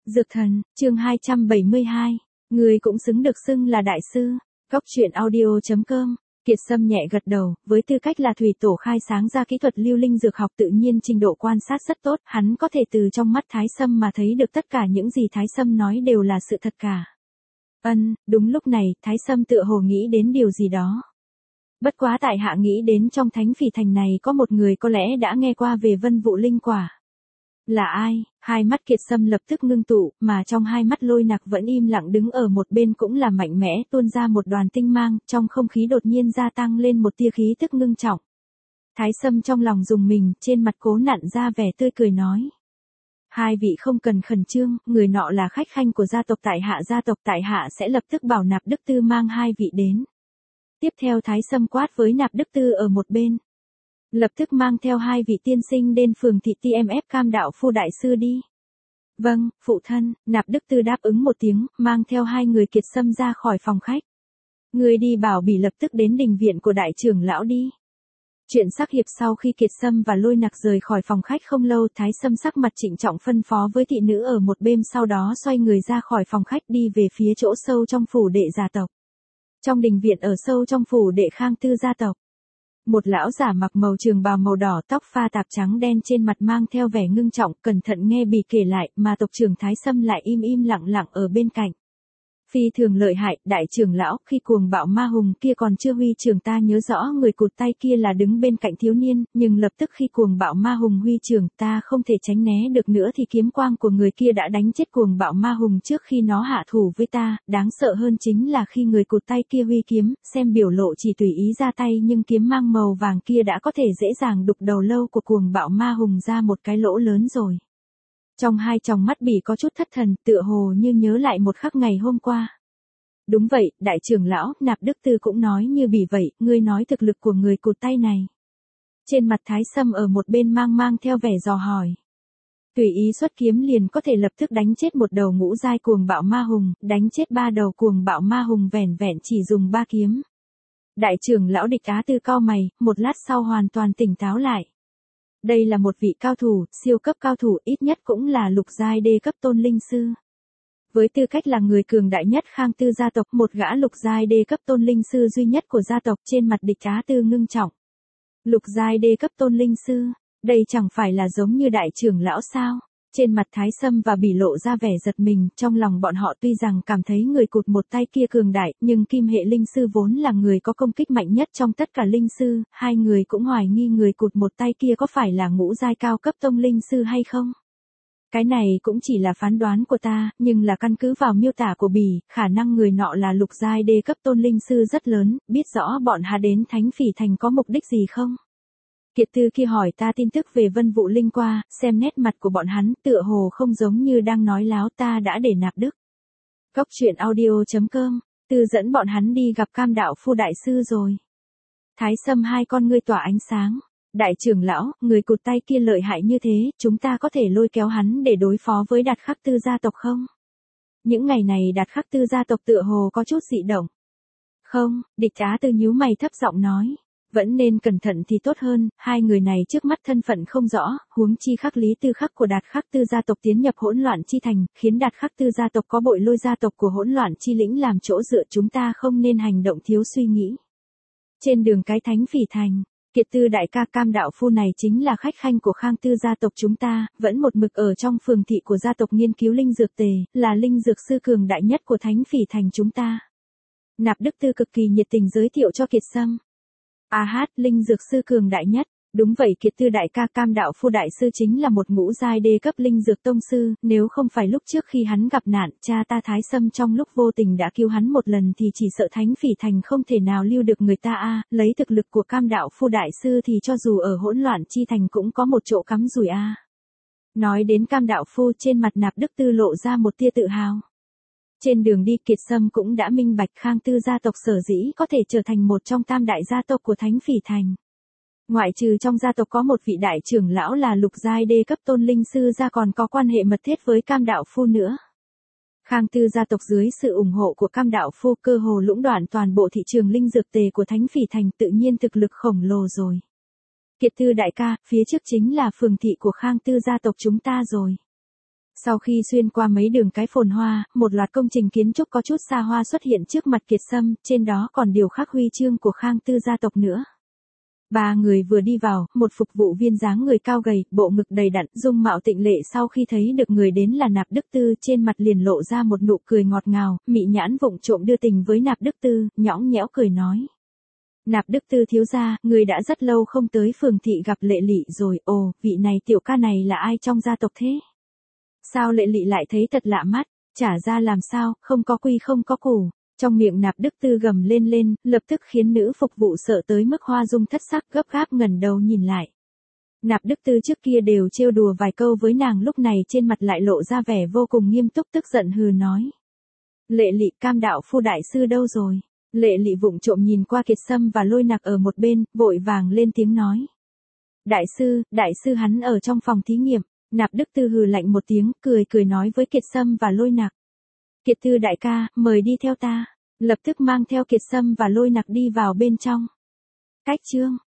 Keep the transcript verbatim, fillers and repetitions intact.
Dược thần, chương hai trăm bảy mươi hai. Người cũng xứng được xưng là đại sư. Góc truyện audio chấm com. Kiệt Sâm nhẹ gật đầu, với tư cách là thủy tổ khai sáng ra kỹ thuật lưu linh dược học tự nhiên trình độ quan sát rất tốt, hắn có thể từ trong mắt Thái Sâm mà thấy được tất cả những gì Thái Sâm nói đều là sự thật cả. Ân, đúng lúc này, Thái Sâm tựa hồ nghĩ đến điều gì đó. Bất quá tại hạ nghĩ đến trong Thánh Phỉ Thành này có một người có lẽ đã nghe qua về Vân Vụ Linh Quả. Là ai? Hai mắt Kiệt Sâm lập tức ngưng tụ, mà trong hai mắt Lôi Nặc vẫn im lặng đứng ở một bên cũng là mạnh mẽ tuôn ra một đoàn tinh mang, trong không khí đột nhiên gia tăng lên một tia khí tức ngưng trọng. Thái Sâm trong lòng rùng mình, trên mặt cố nặn ra vẻ tươi cười nói. Hai vị không cần khẩn trương, người nọ là khách khanh của gia tộc tại hạ, gia tộc tại hạ sẽ lập tức bảo Nạp Đức Tư mang hai vị đến. Tiếp theo Thái Sâm quát với Nạp Đức Tư ở một bên. Lập tức mang theo hai vị tiên sinh đến phường thị tê em ép Cam Đạo Phu đại sư đi. Vâng, phụ thân. Nạp Đức Tư đáp ứng một tiếng, mang theo hai người Kiệt Sâm ra khỏi phòng khách. Người đi bảo Bỉ lập tức đến đình viện của đại trưởng lão đi. Chuyện sắc hiệp sau khi Kiệt Sâm và Lôi Nặc rời khỏi phòng khách không lâu, Thái Sâm sắc mặt trịnh trọng phân phó với thị nữ ở một bên, sau đó xoay người ra khỏi phòng khách đi về phía chỗ sâu trong phủ đệ gia tộc. Trong đình viện ở sâu trong phủ đệ Khang Tư gia tộc. Một lão giả mặc màu trường bào màu đỏ, tóc pha tạp trắng đen, trên mặt mang theo vẻ ngưng trọng, cẩn thận nghe Bỉ kể lại, mà tộc trưởng Thái Sâm lại im im lặng lặng ở bên cạnh. Phi thường lợi hại, đại trưởng lão, khi cuồng bạo ma hùng kia còn chưa huy trưởng ta nhớ rõ người cụt tay kia là đứng bên cạnh thiếu niên, nhưng lập tức khi cuồng bạo ma hùng huy trưởng ta không thể tránh né được nữa thì kiếm quang của người kia đã đánh chết cuồng bạo ma hùng trước khi nó hạ thủ với ta, đáng sợ hơn chính là khi người cụt tay kia huy kiếm, xem biểu lộ chỉ tùy ý ra tay nhưng kiếm mang màu vàng kia đã có thể dễ dàng đục đầu lâu của cuồng bạo ma hùng ra một cái lỗ lớn rồi. Trong hai tròng mắt Bỉ có chút thất thần, tựa hồ như nhớ lại một khắc ngày hôm qua. Đúng vậy, đại trưởng lão, Nạp Đức Tư cũng nói như Bỉ vậy, ngươi nói thực lực của người cụt tay này. Trên mặt Thái Sâm ở một bên mang mang theo vẻ dò hỏi. Tùy ý xuất kiếm liền có thể lập tức đánh chết một đầu ngũ giai cuồng bạo ma hùng, đánh chết ba đầu cuồng bạo ma hùng vẻn vẹn chỉ dùng ba kiếm. Đại trưởng lão Địch Á Tư cau mày, một lát sau hoàn toàn tỉnh táo lại. Đây là một vị cao thủ, siêu cấp cao thủ, ít nhất cũng là lục giai đê cấp tôn linh sư. Với tư cách là người cường đại nhất Khang Tư gia tộc, một gã lục giai đê cấp tôn linh sư duy nhất của gia tộc, trên mặt Địch Á Tư ngưng trọng. Lục giai đê cấp tôn linh sư, đây chẳng phải là giống như đại trưởng lão sao? Trên mặt Thái Sâm và Bỉ lộ ra vẻ giật mình, trong lòng bọn họ tuy rằng cảm thấy người cụt một tay kia cường đại, nhưng kim hệ linh sư vốn là người có công kích mạnh nhất trong tất cả linh sư, hai người cũng hoài nghi người cụt một tay kia có phải là ngũ giai cao cấp tông linh sư hay không. Cái này cũng chỉ là phán đoán của ta, nhưng là căn cứ vào miêu tả của Bỉ, khả năng người nọ là lục giai đê cấp tôn linh sư rất lớn, biết rõ bọn hắn đến Thánh Phỉ Thành có mục đích gì không? Kiệt Tư kia hỏi ta tin tức về Vân Vụ Linh Quả, xem nét mặt của bọn hắn tựa hồ không giống như đang nói láo, ta đã để Nạp Đức. Góc truyện audio chấm com, Tư dẫn bọn hắn đi gặp Cam Đạo Phu đại sư rồi. Thái Sâm hai con ngươi tỏa ánh sáng. Đại trưởng lão, người cụt tay kia lợi hại như thế, chúng ta có thể lôi kéo hắn để đối phó với Đạt Khắc Tư gia tộc không? Những ngày này Đạt Khắc Tư gia tộc tựa hồ có chút dị động. Không, Địch Á Tư nhíu mày thấp giọng nói. Vẫn nên cẩn thận thì tốt hơn, hai người này trước mắt thân phận không rõ, huống chi Khắc Lý Tư Khắc của Đạt Khắc Tư gia tộc tiến nhập hỗn loạn chi thành, khiến Đạt Khắc Tư gia tộc có bội lôi gia tộc của hỗn loạn chi lĩnh làm chỗ dựa, chúng ta không nên hành động thiếu suy nghĩ. Trên đường cái Thánh Phỉ Thành, Kiệt Tư đại ca Cam Đạo Phu này chính là khách khanh của Khang Tư gia tộc chúng ta, vẫn một mực ở trong phường thị của gia tộc nghiên cứu linh dược tề, là linh dược sư cường đại nhất của Thánh Phỉ Thành chúng ta. Nạp Đức Tư cực kỳ nhiệt tình giới thiệu cho Kiệt Sâm. A hát, linh dược sư cường đại nhất. Đúng vậy, Kiệt Tư đại ca Cam Đạo Phu đại sư chính là một ngũ giai đê cấp linh dược tông sư, nếu không phải lúc trước khi hắn gặp nạn, cha ta Thái Sâm trong lúc vô tình đã cứu hắn một lần thì chỉ sợ Thánh Phỉ Thành không thể nào lưu được người ta a, lấy thực lực của Cam Đạo Phu đại sư thì cho dù ở hỗn loạn chi thành cũng có một chỗ cắm rủi a. Nói đến Cam Đạo Phu, trên mặt Nạp Đức Tư lộ ra một tia tự hào. Trên đường đi Kiệt Sâm cũng đã minh bạch Khang Tư gia tộc sở dĩ có thể trở thành một trong tam đại gia tộc của Thánh Phỉ Thành. Ngoại trừ trong gia tộc có một vị đại trưởng lão là lục giai đê cấp tôn linh sư ra, còn có quan hệ mật thiết với Cam Đạo Phu nữa. Khang Tư gia tộc dưới sự ủng hộ của Cam Đạo Phu cơ hồ lũng đoạn toàn bộ thị trường linh dược tề của Thánh Phỉ Thành, tự nhiên thực lực khổng lồ rồi. Kiệt Tư đại ca, phía trước chính là phường thị của Khang Tư gia tộc chúng ta rồi. Sau khi xuyên qua mấy đường cái phồn hoa, một loạt công trình kiến trúc có chút xa hoa xuất hiện trước mặt Kiệt Sâm, trên đó còn điều khắc huy chương của Khang Tư gia tộc nữa. Ba người vừa đi vào, một phục vụ viên dáng người cao gầy, bộ ngực đầy đặn, dung mạo tịnh lệ sau khi thấy được người đến là Nạp Đức Tư, trên mặt liền lộ ra một nụ cười ngọt ngào, mị nhãn vụng trộm đưa tình với Nạp Đức Tư, nhõng nhẽo cười nói. Nạp Đức Tư thiếu gia, người đã rất lâu không tới phường thị gặp Lệ Lị rồi, ồ, vị này tiểu ca này là ai trong gia tộc thế? Sao Lệ Lị lại thấy thật lạ mắt, trả ra làm sao, không có quy không có củ. Trong miệng Nạp Đức Tư gầm lên lên, lập tức khiến nữ phục vụ sợ tới mức hoa dung thất sắc, gấp gáp ngẩng đầu nhìn lại. Nạp Đức Tư trước kia đều trêu đùa vài câu với nàng, lúc này trên mặt lại lộ ra vẻ vô cùng nghiêm túc, tức giận hừ nói. Lệ Lị, Cam đạo phu đại sư đâu rồi? Lệ Lị vụng trộm nhìn qua Kiệt Sâm và Lôi Nặc ở một bên, vội vàng lên tiếng nói. Đại sư, đại sư hắn ở trong phòng thí nghiệm. Nạp Đức Tư hừ lạnh một tiếng, cười cười nói với Kiệt Sâm và Lôi Nặc. Kiệt Tư đại ca, mời đi theo ta. Lập tức mang theo Kiệt Sâm và Lôi Nặc đi vào bên trong. Cách chương